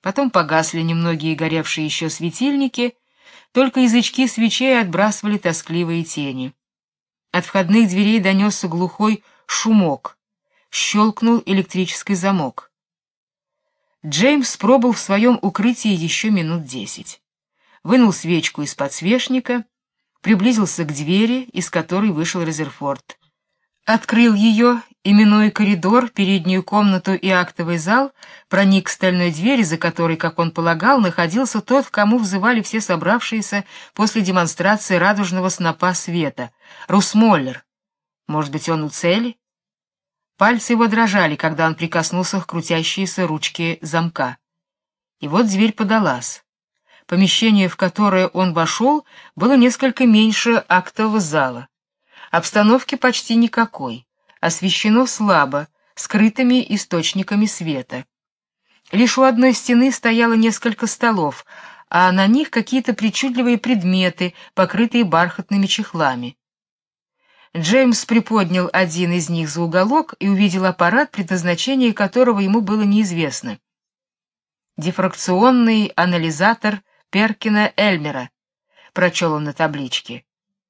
Потом погасли немногие горевшие еще светильники, только язычки свечей отбрасывали тоскливые тени. От входных дверей донесся глухой шумок. Щелкнул электрический замок. Джеймс пробыл в своем укрытии еще минут 10. Вынул свечку из подсвечника, приблизился к двери, из которой вышел Резерфорд. Открыл ее и, минуя коридор, переднюю комнату и актовый зал, проник к стальной двери, за которой, как он полагал, находился тот, к кому взывали все собравшиеся после демонстрации радужного снопа света — Русмоллер. Может быть, он у цели? Пальцы его дрожали, когда он прикоснулся к крутящейся ручке замка. И вот дверь подалась. Помещение, в которое он вошел, было несколько меньше актового зала. Обстановки почти никакой, освещено слабо, скрытыми источниками света. Лишь у одной стены стояло несколько столов, а на них какие-то причудливые предметы, покрытые бархатными чехлами. Джеймс приподнял один из них за уголок и увидел аппарат, предназначение которого ему было неизвестно. «Дифракционный анализатор Перкина-Эльмера», — прочел он на табличке.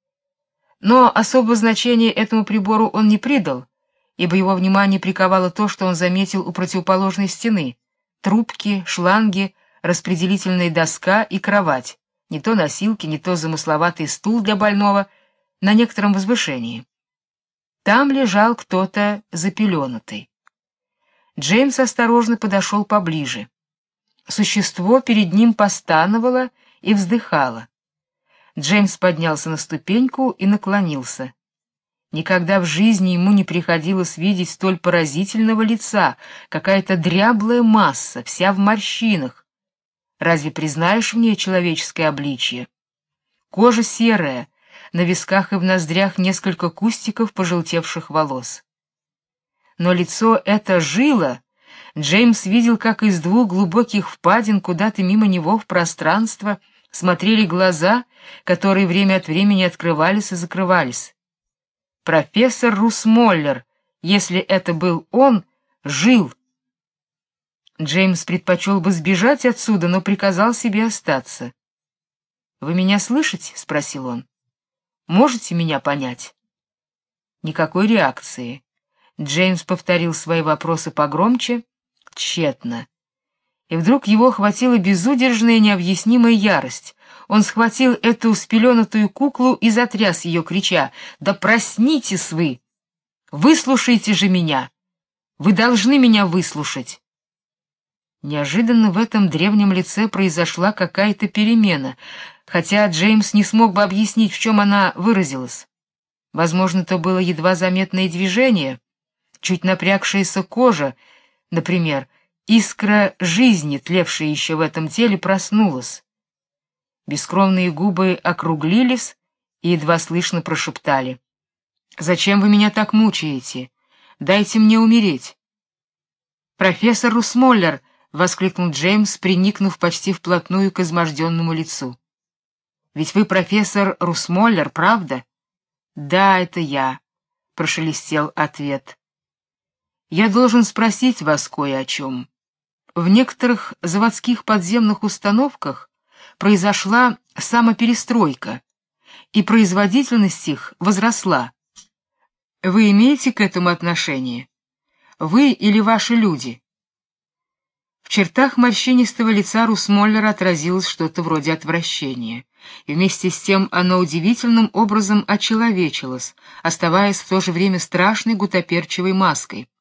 Но особого значения этому прибору он не придал, ибо его внимание приковало то, что он заметил у противоположной стены: трубки, шланги, распределительная доска и кровать, не то носилки, не то замысловатый стул для больного на некотором возвышении. Там лежал кто-то запеленутый. Джеймс осторожно подошел поближе. Существо перед ним постановало и вздыхало. Джеймс поднялся на ступеньку и наклонился. Никогда в жизни ему не приходилось видеть столь поразительного лица, какая-то дряблая масса, вся в морщинах. Разве признаешь в ней человеческое обличье? Кожа серая, на висках и в ноздрях несколько кустиков пожелтевших волос. Но лицо это жило. Джеймс видел, как из двух глубоких впадин куда-то мимо него в пространство смотрели глаза, которые время от времени открывались и закрывались. Профессор Русмоллер, если это был он, жил. Джеймс предпочел бы сбежать отсюда, но приказал себе остаться. «Вы меня слышите?» — спросил он. «Можете меня понять?» Никакой реакции. Джеймс повторил свои вопросы погромче, тщетно. И вдруг его охватила безудержная необъяснимая ярость. Он схватил эту спеленутую куклу и затряс ее, крича: «Да проснитесь вы! Выслушайте же меня! Вы должны меня выслушать!» Неожиданно в этом древнем лице произошла какая-то перемена, хотя Джеймс не смог бы объяснить, в чем она выразилась. Возможно, это было едва заметное движение, чуть напрягшаяся кожа, например. Искра жизни, тлевшая еще в этом теле, проснулась. Бескровные губы округлились и едва слышно прошептали: «Зачем вы меня так мучаете? Дайте мне умереть!» «Профессор Русмоллер!» — воскликнул Джеймс, приникнув почти вплотную к изможденному лицу. «Ведь вы профессор Русмоллер, правда?» «Да, это я», — прошелестел ответ. «Я должен спросить вас кое о чем. В некоторых заводских подземных установках произошла самоперестройка, и производительность их возросла. Вы имеете к этому отношение? Вы или ваши люди?» В чертах морщинистого лица Русмоллера отразилось что-то вроде отвращения, и вместе с тем оно удивительным образом очеловечилось, оставаясь в то же время страшной гутоперчивой маской.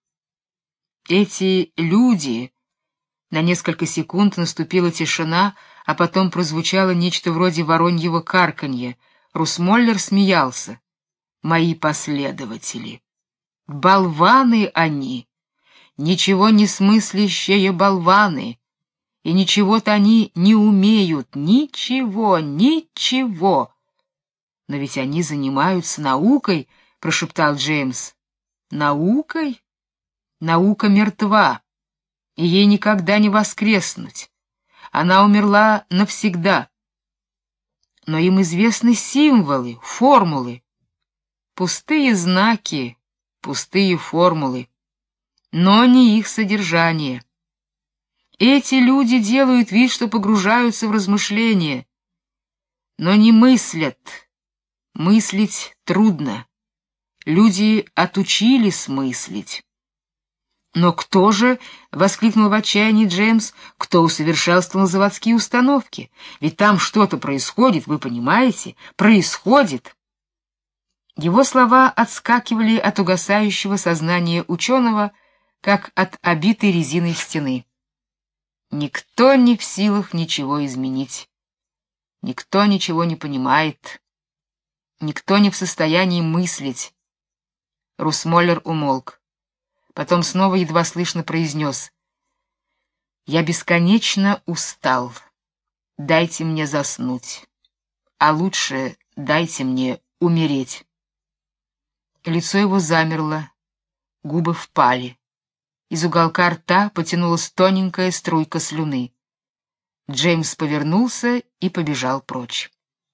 «Эти люди...» На несколько секунд наступила тишина, а потом прозвучало нечто вроде вороньего карканья. Русмоллер смеялся. «Мои последователи. Болваны они, ничего не смыслящие болваны, и ничего-то они не умеют, ничего, ничего». «Но ведь они занимаются наукой», — прошептал Джеймс. «Наукой? Наука мертва, и ей никогда не воскреснуть. Она умерла навсегда. Но им известны символы, формулы. Пустые знаки, пустые формулы, но не их содержание. Эти люди делают вид, что погружаются в размышления, но не мыслят. Мыслить трудно. Люди отучились мыслить. Но кто же, воскликнул в отчаянии Джеймс, кто усовершенствовал заводские установки? Ведь там что-то происходит, вы понимаете? Происходит. Его слова отскакивали от угасающего сознания ученого, как от обитой резиной стены. Никто не в силах ничего изменить. Никто ничего не понимает. Никто не в состоянии мыслить. Русмоллер умолк. Потом снова едва слышно произнес: «Я бесконечно устал. Дайте мне заснуть. А лучше дайте мне умереть». Лицо его замерло, губы впали. Из уголка рта потянулась тоненькая струйка слюны. Джеймс повернулся и побежал прочь.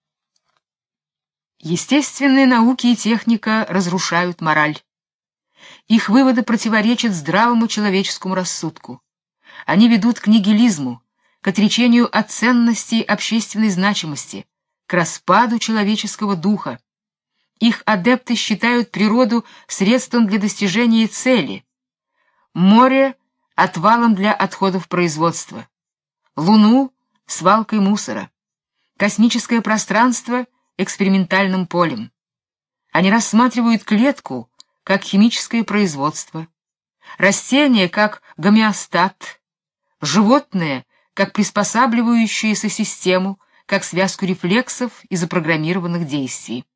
Естественные науки и техника разрушают мораль. Их выводы противоречат здравому человеческому рассудку. Они ведут к нигилизму, к отречению от ценностей общественной значимости, к распаду человеческого духа. Их адепты считают природу средством для достижения цели, море — отвалом для отходов производства, Луну — свалкой мусора, космическое пространство — экспериментальным полем. Они рассматривают клетку как химическое производство, растение как гомеостат, животное как приспосабливающуюся систему, как связку рефлексов и запрограммированных действий.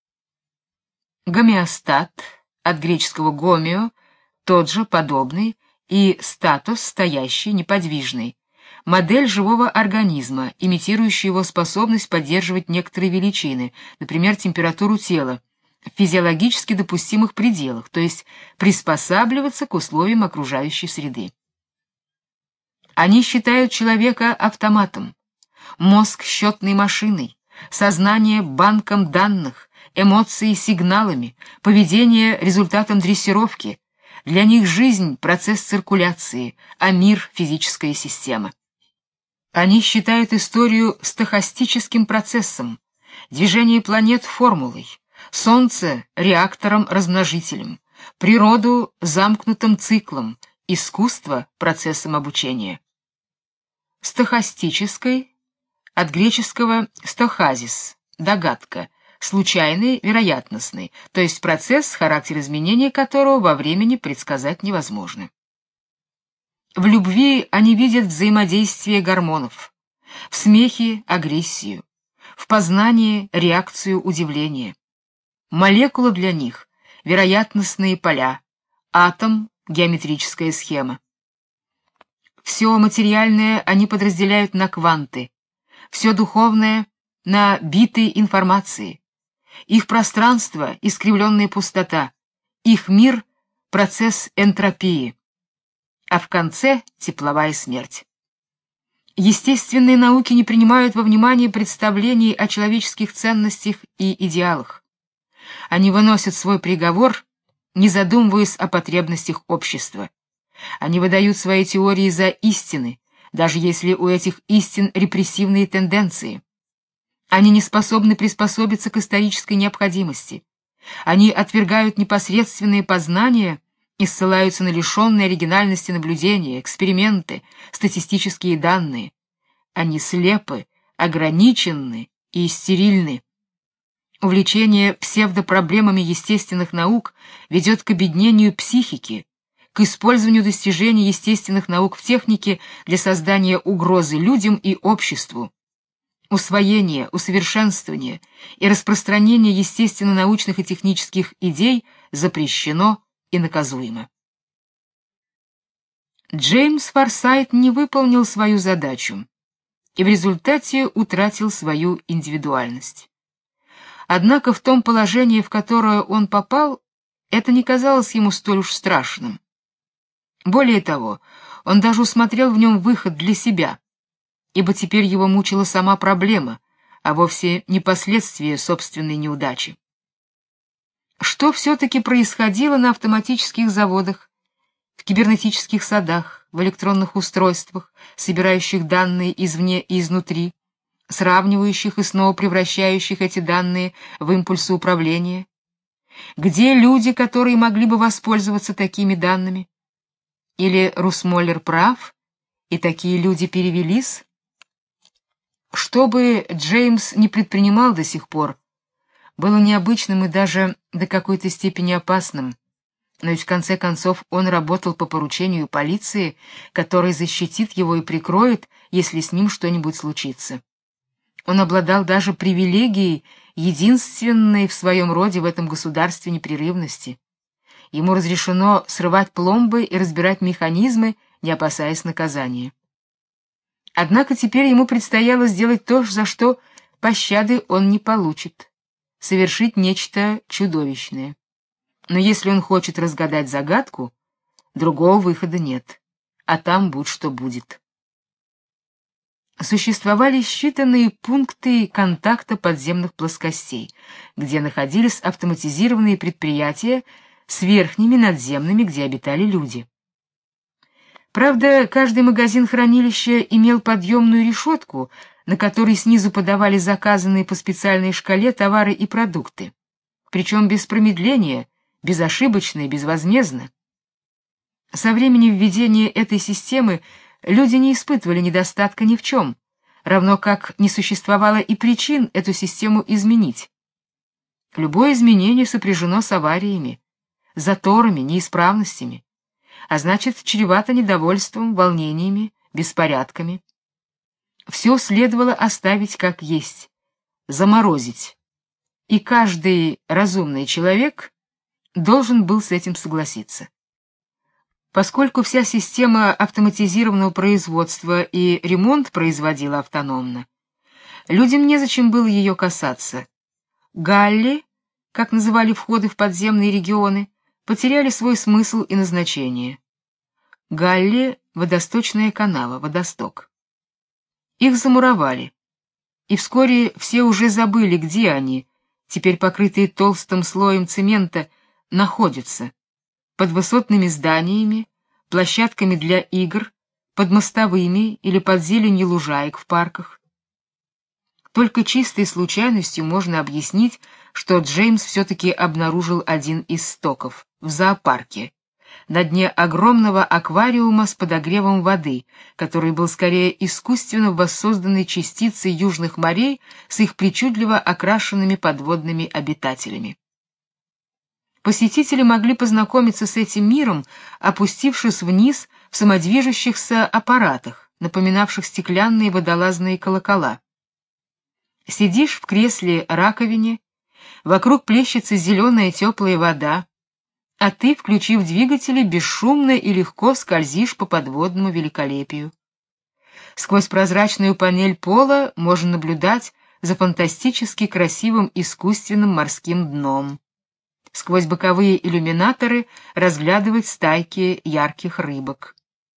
Гомеостат, от греческого гомео, тот же, подобный, и статус, стоящий, неподвижный, модель живого организма, имитирующая его способность поддерживать некоторые величины, например, температуру тела, в физиологически допустимых пределах, то есть приспосабливаться к условиям окружающей среды. Они считают человека автоматом, мозг счетной машиной, сознание банком данных, эмоции сигналами, поведение результатом дрессировки. Для них жизнь — процесс циркуляции, а мир — физическая система. Они считают историю стохастическим процессом, движение планет — формулой, Солнце — реактором-размножителем, природу — замкнутым циклом, искусство — процессом обучения. Стохастической, от греческого стохазис — догадка, случайный, вероятностный, то есть процесс, характер изменения которого во времени предсказать невозможно. В любви они видят взаимодействие гормонов, в смехе — агрессию, в познании — реакцию удивления. Молекула для них — вероятностные поля, атом — геометрическая схема. Все материальное они подразделяют на кванты, все духовное — на биты информации. Их пространство — искривленная пустота, их мир — процесс энтропии, а в конце — тепловая смерть. Естественные науки не принимают во внимание представлений о человеческих ценностях и идеалах. Они выносят свой приговор, не задумываясь о потребностях общества. Они выдают свои теории за истины, даже если у этих истин репрессивные тенденции. Они не способны приспособиться к исторической необходимости. Они отвергают непосредственные познания и ссылаются на лишенные оригинальности наблюдения, эксперименты, статистические данные. Они слепы, ограничены и стерильны. Увлечение псевдопроблемами естественных наук ведет к обеднению психики, к использованию достижений естественных наук в технике для создания угрозы людям и обществу. Усвоение, усовершенствование и распространение естественно-научных и технических идей запрещено и наказуемо. Джеймс Форсайт не выполнил свою задачу и в результате утратил свою индивидуальность. Однако в том положении, в которое он попал, это не казалось ему столь уж страшным. Более того, он даже усмотрел в нем выход для себя, ибо теперь его мучила сама проблема, а вовсе не последствия собственной неудачи. Что все-таки происходило на автоматических заводах, в кибернетических садах, в электронных устройствах, собирающих данные извне и изнутри, сравнивающих и снова превращающих эти данные в импульсы управления? Где люди, которые могли бы воспользоваться такими данными? Или Русмоллер прав, и такие люди перевелись? Что бы Джеймс не предпринимал до сих пор, было необычным и даже до какой-то степени опасным. Но ведь в конце концов он работал по поручению полиции, которая защитит его и прикроет, если с ним что-нибудь случится. Он обладал даже привилегией, единственной в своем роде в этом государстве непрерывности. Ему разрешено срывать пломбы и разбирать механизмы, не опасаясь наказания. Однако теперь ему предстояло сделать то, за что пощады он не получит — совершить нечто чудовищное. Но если он хочет разгадать загадку, другого выхода нет, а там будь что будет. Существовали считанные пункты контакта подземных плоскостей, где находились автоматизированные предприятия с верхними надземными, где обитали люди. Правда, каждый магазин-хранилище имел подъемную решетку, на которой снизу подавали заказанные по специальной шкале товары и продукты, причем без промедления, безошибочно и безвозмездно. Со времени введения этой системы люди не испытывали недостатка ни в чем, равно как не существовало и причин эту систему изменить. Любое изменение сопряжено с авариями, заторами, неисправностями, а значит, чревато недовольством, волнениями, беспорядками. Все следовало оставить как есть, заморозить, и каждый разумный человек должен был с этим согласиться. Поскольку вся система автоматизированного производства и ремонт производила автономно, людям незачем было ее касаться. Галли, как называли входы в подземные регионы, потеряли свой смысл и назначение. Галли — водосточная канава, водосток. Их замуровали, и вскоре все уже забыли, где они, теперь покрытые толстым слоем цемента, находятся: под высотными зданиями, площадками для игр, под мостовыми или под зеленью лужаек в парках. Только чистой случайностью можно объяснить, что Джеймс все-таки обнаружил один из стоков в зоопарке, на дне огромного аквариума с подогревом воды, который был скорее искусственно воссозданной частицей южных морей с их причудливо окрашенными подводными обитателями. Посетители могли познакомиться с этим миром, опустившись вниз в самодвижущихся аппаратах, напоминавших стеклянные водолазные колокола. Сидишь в кресле-раковине, вокруг плещется зеленая теплая вода, а ты, включив двигатели, бесшумно и легко скользишь по подводному великолепию. Сквозь прозрачную панель пола можно наблюдать за фантастически красивым искусственным морским дном. Сквозь боковые иллюминаторы разглядывать стайки ярких рыбок.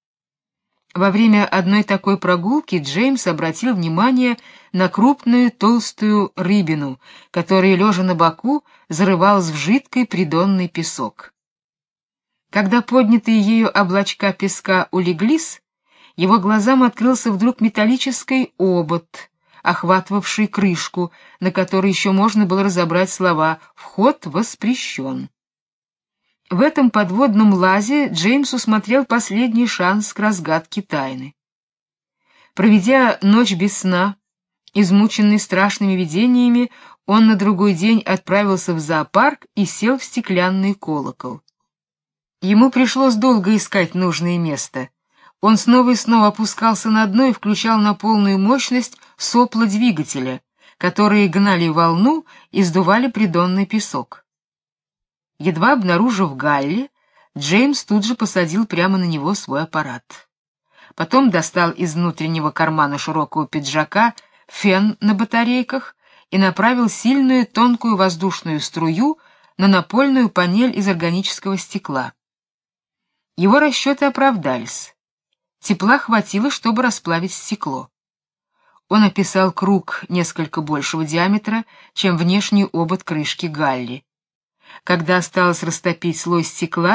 Во время одной такой прогулки Джеймс обратил внимание на крупную толстую рыбину, которая, лежа на боку, зарывалась в жидкий придонный песок. Когда поднятые ею облачка песка улеглись, его глазам открылся вдруг металлический обод, охватывавший крышку, на которой еще можно было разобрать слова «Вход воспрещен». В этом подводном лазе Джеймс усмотрел последний шанс к разгадке тайны. Проведя ночь без сна, измученный страшными видениями, он на другой день отправился в зоопарк и сел в стеклянный колокол. Ему пришлось долго искать нужное место. Он снова и снова опускался на дно и включал на полную мощность сопла двигателя, которые гнали волну и сдували придонный песок. Едва обнаружив Галли, Джеймс тут же посадил прямо на него свой аппарат. Потом достал из внутреннего кармана широкого пиджака фен на батарейках и направил сильную тонкую воздушную струю на напольную панель из органического стекла. Его расчеты оправдались. Тепла хватило, чтобы расплавить стекло. Он описал круг несколько большего диаметра, чем внешний обод крышки Галли. Когда осталось растопить слой стекла,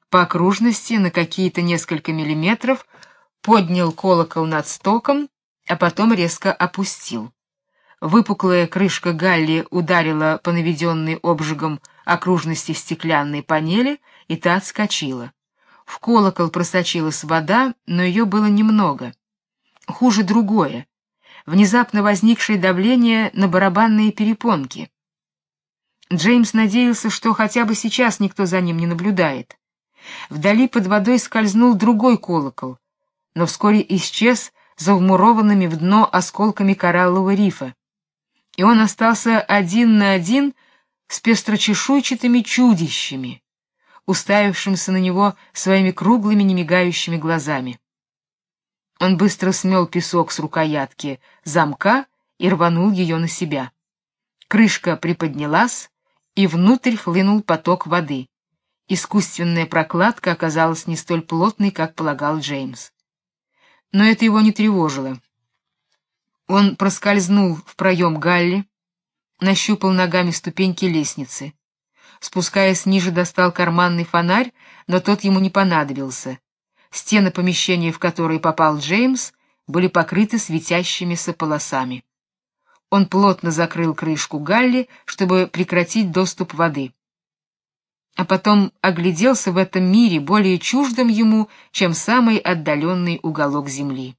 по окружности на какие-то несколько миллиметров, поднял колокол над стоком, а потом резко опустил. Выпуклая крышка галли ударила по наведенной обжигом окружности стеклянной панели, и та отскочила. В колокол просочилась вода, но ее было немного. Хуже другое — внезапно возникшее давление на барабанные перепонки. Джеймс надеялся, что хотя бы сейчас никто за ним не наблюдает. Вдали под водой скользнул другой колокол, но вскоре исчез за вмурованными в дно осколками кораллового рифа, и он остался один на один с пестрочешуйчатыми чудищами, уставившимся на него своими круглыми немигающими глазами. Он быстро смел песок с рукоятки замка и рванул ее на себя. Крышка приподнялась, и внутрь хлынул поток воды. Искусственная прокладка оказалась не столь плотной, как полагал Джеймс. Но это его не тревожило. Он проскользнул в проем галли, нащупал ногами ступеньки лестницы. Спускаясь ниже, достал карманный фонарь, но тот ему не понадобился. Стены помещения, в которое попал Джеймс, были покрыты светящимися полосами. Он плотно закрыл крышку галли, чтобы прекратить доступ воды. А потом огляделся в этом мире, более чуждом ему, чем самый отдаленный уголок земли.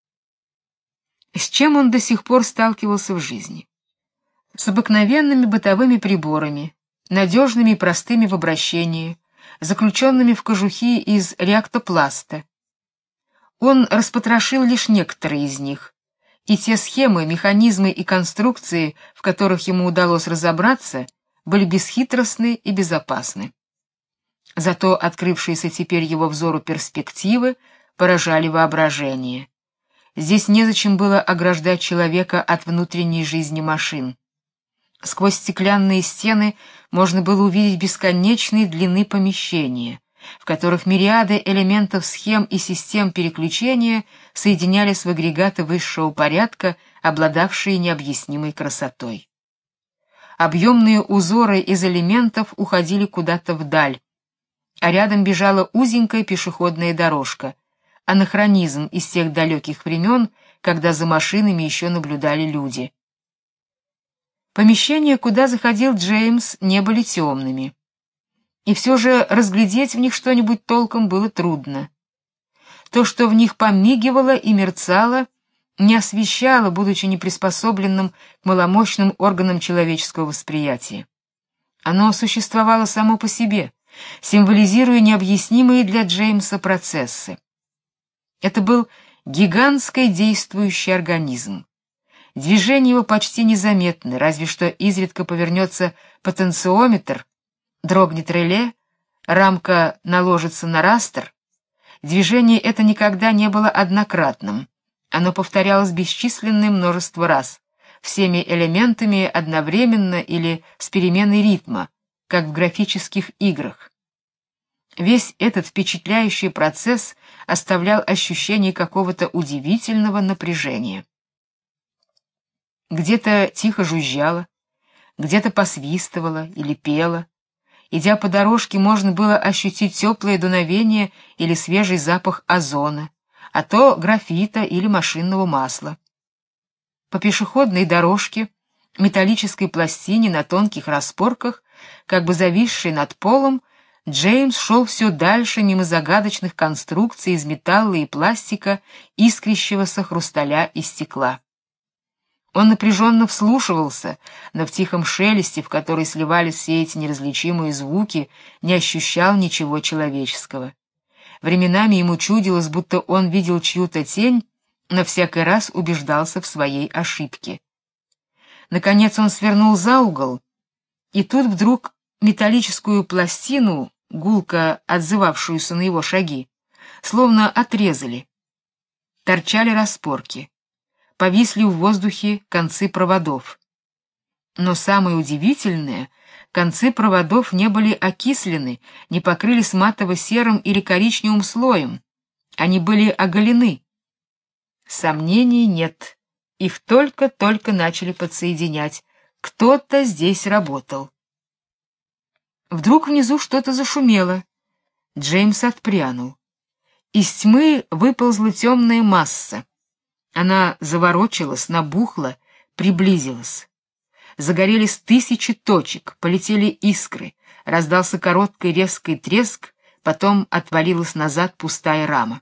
С чем он до сих пор сталкивался в жизни? С обыкновенными бытовыми приборами, надежными и простыми в обращении, заключенными в кожухи из реактопласта. Он распотрошил лишь некоторые из них, и те схемы, механизмы и конструкции, в которых ему удалось разобраться, были бесхитростны и безопасны. Зато открывшиеся теперь его взору перспективы поражали воображение. Здесь незачем было ограждать человека от внутренней жизни машин. Сквозь стеклянные стены можно было увидеть бесконечные длины помещения, в которых мириады элементов схем и систем переключения соединялись в агрегаты высшего порядка, обладавшие необъяснимой красотой. Объемные узоры из элементов уходили куда-то вдаль, а рядом бежала узенькая пешеходная дорожка, анахронизм из тех далеких времен, когда за машинами еще наблюдали люди. Помещения, куда заходил Джеймс, не были темными. И все же разглядеть в них что-нибудь толком было трудно. То, что в них помигивало и мерцало, не освещало, будучи неприспособленным к маломощным органам человеческого восприятия. Оно существовало само по себе, символизируя необъяснимые для Джеймса процессы. Это был гигантский действующий организм. Движения его почти незаметны, разве что изредка повернется потенциометр, дрогнет реле, рамка наложится на растер. Движение это никогда не было однократным. Оно повторялось бесчисленное множество раз, всеми элементами одновременно или с переменой ритма, как в графических играх. Весь этот впечатляющий процесс оставлял ощущение какого-то удивительного напряжения. Где-то тихо жужжало, где-то посвистывало или пело. Идя по дорожке, можно было ощутить теплое дуновение или свежий запах озона, а то графита или машинного масла. По пешеходной дорожке, металлической пластине на тонких распорках, как бы зависшей над полом, Джеймс шел все дальше мимо загадочных конструкций из металла и пластика, искрящегося хрусталя и стекла. Он напряженно вслушивался, но в тихом шелесте, в который сливались все эти неразличимые звуки, не ощущал ничего человеческого. Временами ему чудилось, будто он видел чью-то тень, но всякий раз убеждался в своей ошибке. Наконец он свернул за угол, и тут вдруг металлическую пластину, гулко отзывавшуюся на его шаги, словно отрезали. Торчали распорки. Повисли в воздухе концы проводов. Но самое удивительное, концы проводов не были окислены, не покрылись матово-серым или коричневым слоем. Они были оголены. Сомнений нет. Их только-только начали подсоединять. Кто-то здесь работал. Вдруг внизу что-то зашумело. Джеймс отпрянул. Из тьмы выползла темная масса. Она заворочилась, набухла, приблизилась. Загорелись тысячи точек, полетели искры, раздался короткий резкий треск, потом отвалилась назад пустая рама.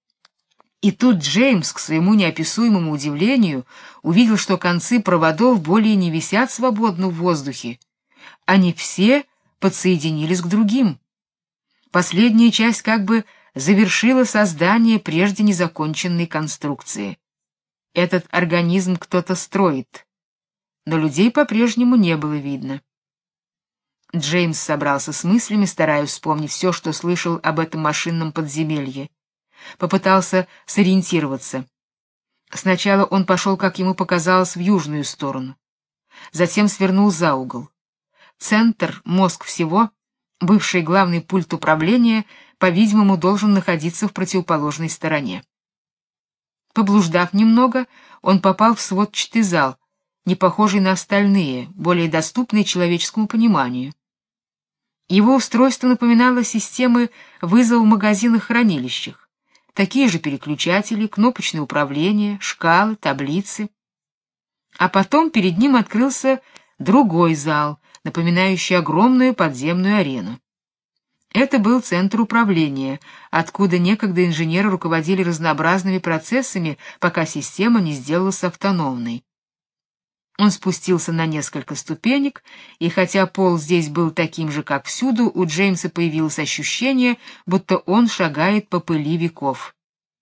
И тут Джеймс, к своему неописуемому удивлению, увидел, что концы проводов более не висят свободно в воздухе. Они все подсоединились к другим. Последняя часть как бы завершила создание прежде незаконченной конструкции. Этот организм кто-то строит, но людей по-прежнему не было видно. Джеймс собрался с мыслями, стараясь вспомнить все, что слышал об этом машинном подземелье. Попытался сориентироваться. Сначала он пошел, как ему показалось, в южную сторону. Затем свернул за угол. Центр, мозг всего, бывший главный пульт управления, по-видимому, должен находиться в противоположной стороне. Поблуждав немного, он попал в сводчатый зал, не похожий на остальные, более доступный человеческому пониманию. Его устройство напоминало системы вызова в магазинах-хранилищах. Такие же переключатели, кнопочное управление, шкалы, таблицы. А потом перед ним открылся другой зал, напоминающий огромную подземную арену. Это был центр управления, откуда некогда инженеры руководили разнообразными процессами, пока система не сделалась автономной. Он спустился на несколько ступенек, и хотя пол здесь был таким же, как всюду, у Джеймса появилось ощущение, будто он шагает по пыли веков.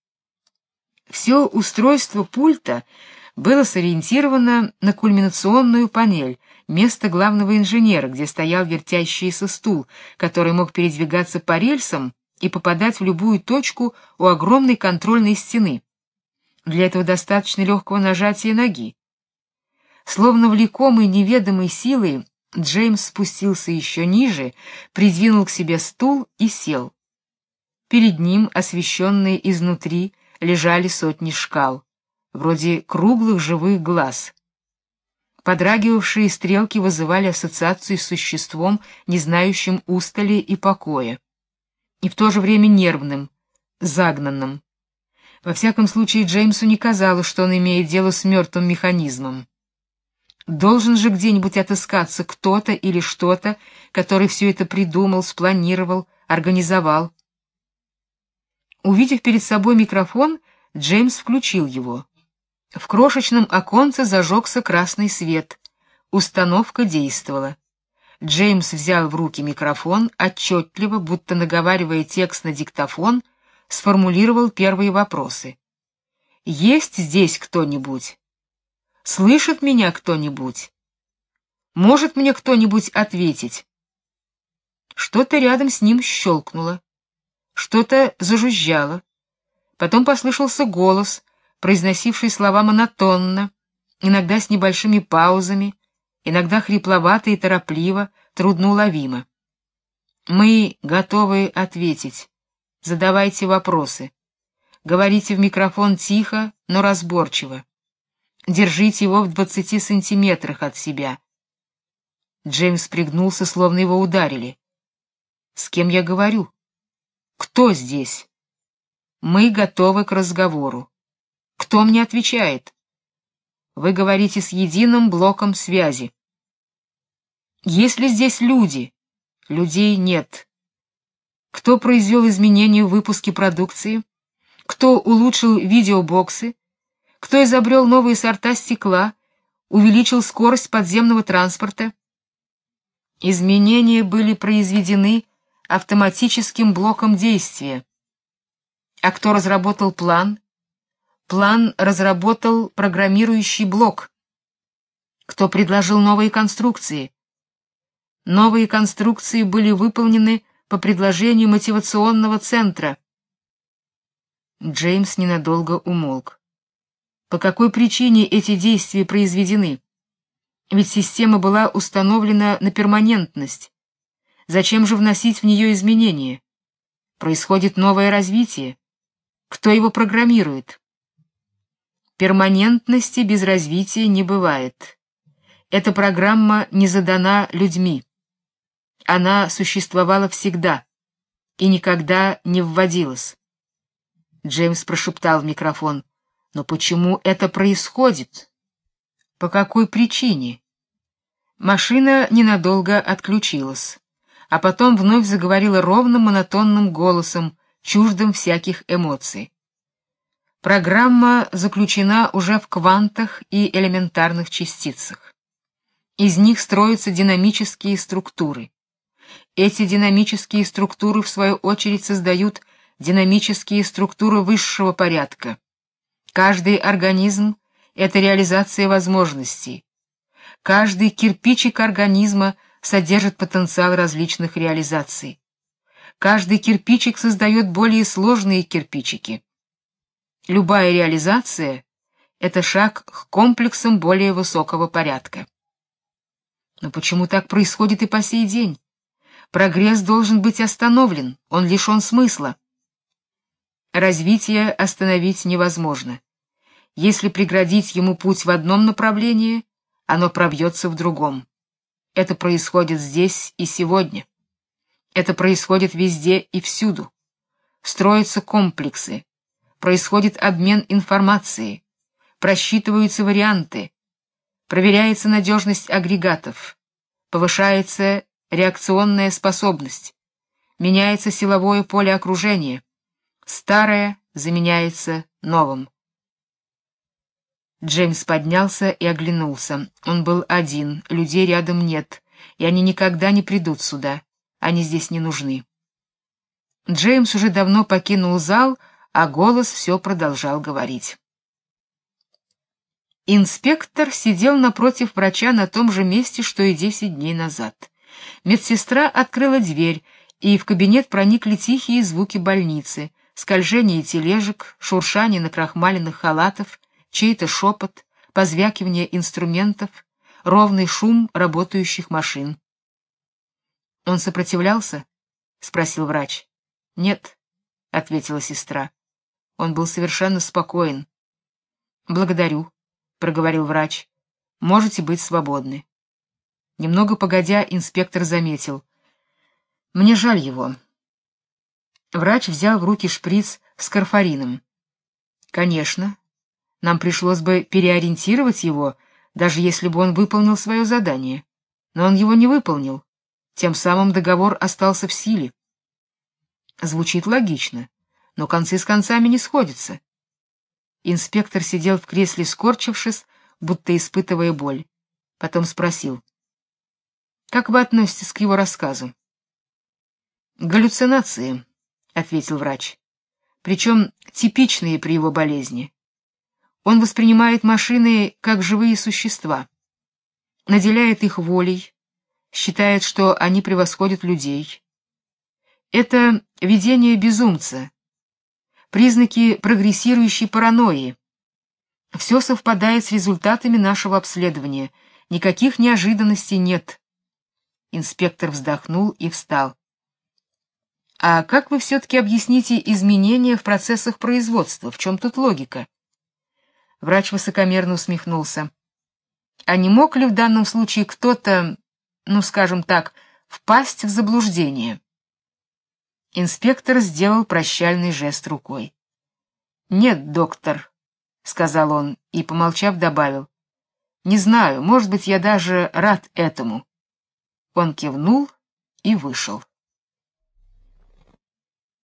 Все устройство пульта было сориентировано на кульминационную панель, место главного инженера, где стоял вертящийся стул, который мог передвигаться по рельсам и попадать в любую точку у огромной контрольной стены. Для этого достаточно легкого нажатия ноги. Словно влекомый неведомой силой, Джеймс спустился еще ниже, придвинул к себе стул и сел. Перед ним, освещенные изнутри, лежали сотни шкал, вроде круглых живых глаз. Подрагивавшие стрелки вызывали ассоциацию с существом, не знающим устали и покоя, и в то же время нервным, загнанным. Во всяком случае, Джеймсу не казалось, что он имеет дело с мертвым механизмом. Должен же где-нибудь отыскаться кто-то или что-то, который все это придумал, спланировал, организовал. Увидев перед собой микрофон, Джеймс включил его. В крошечном оконце зажегся красный свет. Установка действовала. Джеймс взял в руки микрофон, отчетливо, будто наговаривая текст на диктофон, сформулировал первые вопросы. «Есть здесь кто-нибудь? Слышит меня кто-нибудь? Может мне кто-нибудь ответить?» Что-то рядом с ним щелкнуло, что-то зажужжало. Потом послышался голос, произносивший слова монотонно, иногда с небольшими паузами, иногда хрипловато и торопливо, трудноуловимо. «Мы готовы ответить. Задавайте вопросы. Говорите в микрофон тихо, но разборчиво. Держите его в 20 сантиметрах от себя». Джеймс пригнулся, словно его ударили. «С кем я говорю? Кто здесь? Мы готовы к разговору. Кто мне отвечает? Вы говорите с единым блоком связи. Есть ли здесь люди? Людей нет. Кто произвел изменения в выпуске продукции? Кто улучшил видеобоксы? Кто изобрел новые сорта стекла, увеличил скорость подземного транспорта? Изменения были произведены автоматическим блоком действия. А кто разработал план? План разработал программирующий блок. Кто предложил новые конструкции? Новые конструкции были выполнены по предложению мотивационного центра. Джеймс ненадолго умолк. По какой причине эти действия произведены? Ведь система была установлена на перманентность. Зачем же вносить в нее изменения? Происходит новое развитие. Кто его программирует? Перманентности без развития не бывает. Эта программа не задана людьми. Она существовала всегда. и никогда не вводилось. Джеймс прошептал в микрофон: "Но почему это происходит? По какой причине?" Машина ненадолго отключилась, а потом вновь заговорила ровным монотонным голосом, чуждым всяких эмоций. Программа заключена уже в квантах и элементарных частицах. Из них строятся динамические структуры. Эти динамические структуры, в свою очередь, создают динамические структуры высшего порядка. Каждый организм — это реализация возможностей. Каждый кирпичик организма содержит потенциал различных реализаций. Каждый кирпичик создает более сложные кирпичики. Любая реализация — это шаг к комплексам более высокого порядка. Но почему так происходит и по сей день? Прогресс должен быть остановлен, он лишен смысла. Развитие остановить невозможно. Если преградить ему путь в одном направлении, оно пробьется в другом. Это происходит здесь и сегодня. Это происходит везде и всюду. Строятся комплексы, происходит обмен информацией, просчитываются варианты, проверяется надежность агрегатов, повышается реакционная способность, меняется силовое поле окружения, старое заменяется новым. Джеймс поднялся и оглянулся. Он был один, людей рядом нет, и они никогда не придут сюда. Они здесь не нужны. Джеймс уже давно покинул зал, а голос все продолжал говорить. Инспектор сидел напротив врача на том же месте, что и 10 дней назад. Медсестра открыла дверь, и в кабинет проникли тихие звуки больницы: скольжение тележек, шуршание накрахмаленных халатов, чей-то шепот, позвякивание инструментов, ровный шум работающих машин. «Он сопротивлялся?» — спросил врач. «Нет», — ответила сестра. «Он был совершенно спокоен». «Благодарю», — проговорил врач. «Можете быть свободны». Немного погодя, инспектор заметил: «Мне жаль его». Врач взял в руки шприц с карфарином. «Конечно, нам пришлось бы переориентировать его, даже если бы он выполнил свое задание. Но он его не выполнил. Тем самым договор остался в силе». Звучит логично, но концы с концами не сходятся. Инспектор сидел в кресле, скорчившись, будто испытывая боль. Потом спросил: «Как вы относитесь к его рассказу?» «Галлюцинации», — ответил врач. «Причем типичные при его болезни. Он воспринимает машины как живые существа, наделяет их волей, считает, что они превосходят людей. Это видение безумца, признаки прогрессирующей паранойи. Все совпадает с результатами нашего обследования, никаких неожиданностей нет». Инспектор вздохнул и встал. «А как вы все-таки объясните изменения в процессах производства? В чем тут логика?» Врач высокомерно усмехнулся. «А не мог ли в данном случае кто-то, скажем так, впасть в заблуждение?» Инспектор сделал прощальный жест рукой. «Нет, доктор», — сказал он и, помолчав, добавил: «Не знаю, может быть, я даже рад этому». Он кивнул и вышел.